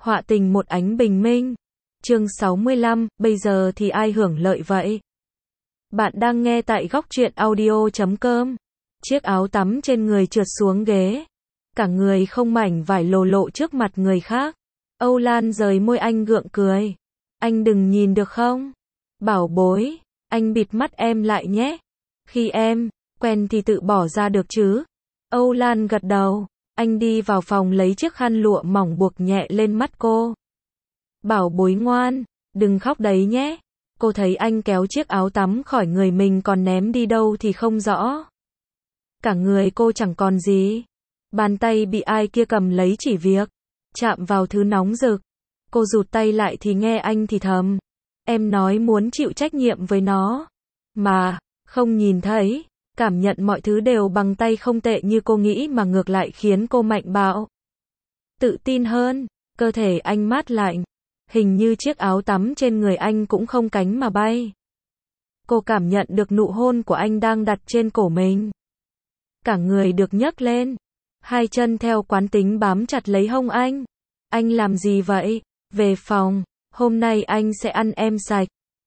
Họa tình một ánh bình minh. Chương 65, bây giờ thì ai hưởng lợi vậy? Bạn đang nghe tại góc truyện audio.com. Chiếc áo tắm trên người trượt xuống ghế. Cả người không mảnh vải lồ lộ trước mặt người khác. Âu Lan rời môi anh gượng cười. Anh đừng nhìn được không? Bảo bối, anh bịt mắt em lại nhé. Khi em quen thì tự bỏ ra được chứ? Âu Lan gật đầu. Anh đi vào phòng lấy chiếc khăn lụa mỏng buộc nhẹ lên mắt cô. Bảo bối ngoan, đừng khóc đấy nhé. Cô thấy anh kéo chiếc áo tắm khỏi người mình còn ném đi đâu thì không rõ. Cả người cô chẳng còn gì. Bàn tay bị ai kia cầm lấy chỉ việc. Chạm vào thứ nóng rực. Cô rụt tay lại thì nghe anh thì thầm. Em nói muốn chịu trách nhiệm với nó. Mà, không nhìn thấy. Cảm nhận mọi thứ đều bằng tay không tệ như cô nghĩ mà ngược lại khiến cô mạnh bạo. Tự tin hơn, cơ thể anh mát lạnh. Hình như chiếc áo tắm trên người anh cũng không cánh mà bay. Cô cảm nhận được nụ hôn của anh đang đặt trên cổ mình. Cả người được nhấc lên. Hai chân theo quán tính bám chặt lấy hông anh. Anh làm gì vậy? Về phòng, hôm nay anh sẽ ăn em sạch.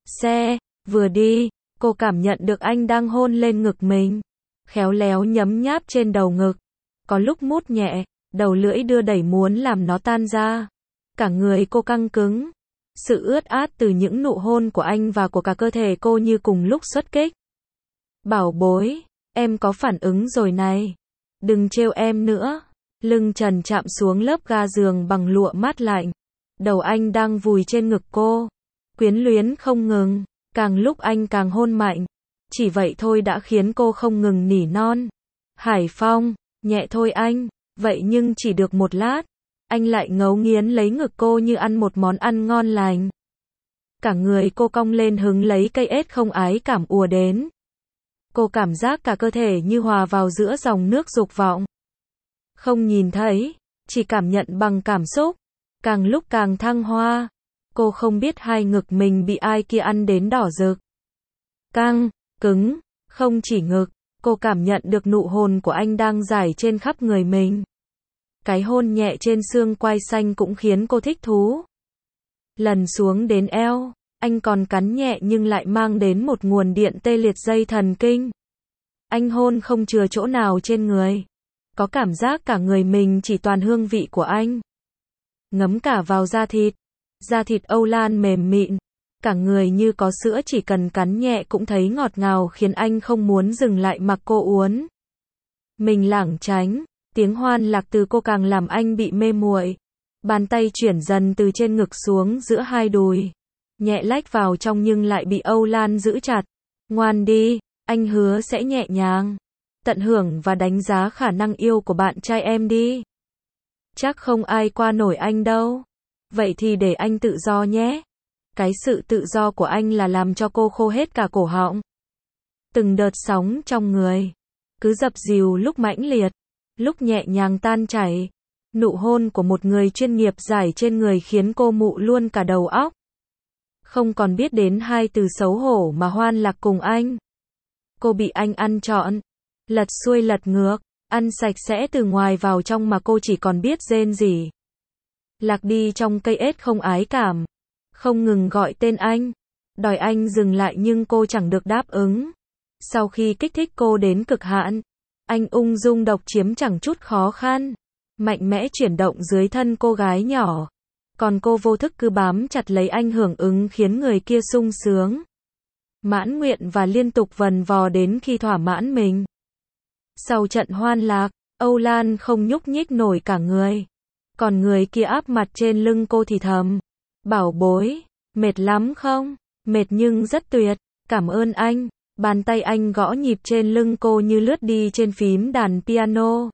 Vừa đi. Cô cảm nhận được anh đang hôn lên ngực mình. Khéo léo nhấm nháp trên đầu ngực. Có lúc mút nhẹ, đầu lưỡi đưa đẩy muốn làm nó tan ra. Cả người cô căng cứng. Sự ướt át từ những nụ hôn của anh và của cả cơ thể cô như cùng lúc xuất kích. Bảo bối, em có phản ứng rồi này. Đừng trêu em nữa. Lưng trần chạm xuống lớp ga giường bằng lụa mát lạnh. Đầu anh đang vùi trên ngực cô. Quyến luyến không ngừng. Càng lúc anh càng hôn mạnh. Chỉ vậy thôi đã khiến cô không ngừng nỉ non. Hải Phong, nhẹ thôi anh. Vậy nhưng chỉ được một lát. Anh lại ngấu nghiến lấy ngực cô như ăn một món ăn ngon lành. Cả người cô cong lên hứng lấy cây ết không ái cảm ùa đến. Cô cảm giác cả cơ thể như hòa vào giữa dòng nước dục vọng. Không nhìn thấy, chỉ cảm nhận bằng cảm xúc. Càng lúc càng thăng hoa. Cô không biết hai ngực mình bị ai kia ăn đến đỏ rực. Căng, cứng, không chỉ ngực, cô cảm nhận được nụ hôn của anh đang rải trên khắp người mình. Cái hôn nhẹ trên xương quai xanh cũng khiến cô thích thú. Lần xuống đến eo, anh còn cắn nhẹ nhưng lại mang đến một nguồn điện tê liệt dây thần kinh. Anh hôn không chừa chỗ nào trên người. Có cảm giác cả người mình chỉ toàn hương vị của anh. Ngấm cả vào da thịt. Da thịt Âu Lan mềm mịn, cả người như có sữa chỉ cần cắn nhẹ cũng thấy ngọt ngào khiến anh không muốn dừng lại mặc cô uốn. Mình lảng tránh, tiếng hoan lạc từ cô càng làm anh bị mê muội. Bàn tay chuyển dần từ trên ngực xuống giữa hai đùi. Nhẹ lách vào trong nhưng lại bị Âu Lan giữ chặt. Ngoan đi, anh hứa sẽ nhẹ nhàng. Tận hưởng và đánh giá khả năng yêu của bạn trai em đi. Chắc không ai qua nổi anh đâu. Vậy thì để anh tự do nhé. Cái sự tự do của anh là làm cho cô khô hết cả cổ họng. Từng đợt sóng trong người. Cứ dập dìu lúc mãnh liệt. Lúc nhẹ nhàng tan chảy. Nụ hôn của một người chuyên nghiệp rải trên người khiến cô mụ luôn cả đầu óc. Không còn biết đến hai từ xấu hổ mà hoan lạc cùng anh. Cô bị anh ăn trọn. Lật xuôi lật ngược. Ăn sạch sẽ từ ngoài vào trong mà cô chỉ còn biết rên rỉ. Lạc đi trong cây ết không ái cảm. Không ngừng gọi tên anh. Đòi anh dừng lại nhưng cô chẳng được đáp ứng. Sau khi kích thích cô đến cực hạn, anh ung dung độc chiếm chẳng chút khó khăn. Mạnh mẽ chuyển động dưới thân cô gái nhỏ. Còn cô vô thức cứ bám chặt lấy anh hưởng ứng khiến người kia sung sướng. Mãn nguyện và liên tục vần vò đến khi thỏa mãn mình. Sau trận hoan lạc, Âu Lan không nhúc nhích nổi cả người. Còn người kia áp mặt trên lưng cô thì thầm. Bảo bối, mệt lắm không? Mệt nhưng rất tuyệt, cảm ơn anh. Bàn tay anh gõ nhịp trên lưng cô như lướt đi trên phím đàn piano.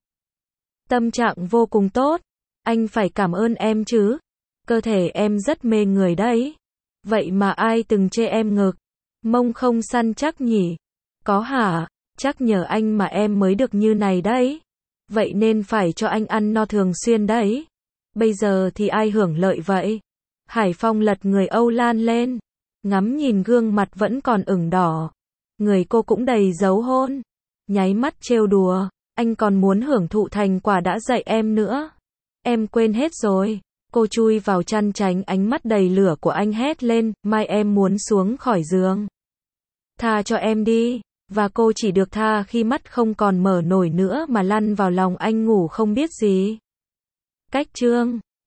Tâm trạng vô cùng tốt. Anh phải cảm ơn em chứ. Cơ thể em rất mê người đấy. Vậy mà ai từng chê em ngực. Mông không săn chắc nhỉ? Có hả? Chắc nhờ anh mà em mới được như này đấy. Vậy nên phải cho anh ăn no thường xuyên đấy. Bây giờ thì ai hưởng lợi vậy? Hải Phong lật người Âu Lan lên. Ngắm nhìn gương mặt vẫn còn ửng đỏ. Người cô cũng đầy dấu hôn. Nháy mắt trêu đùa. Anh còn muốn hưởng thụ thành quả đã dạy em nữa. Em quên hết rồi. Cô chui vào chăn tránh ánh mắt đầy lửa của anh hét lên, Mai em muốn xuống khỏi giường. Tha cho em đi. Và cô chỉ được tha khi mắt không còn mở nổi nữa mà lăn vào lòng anh ngủ không biết gì. Cách chương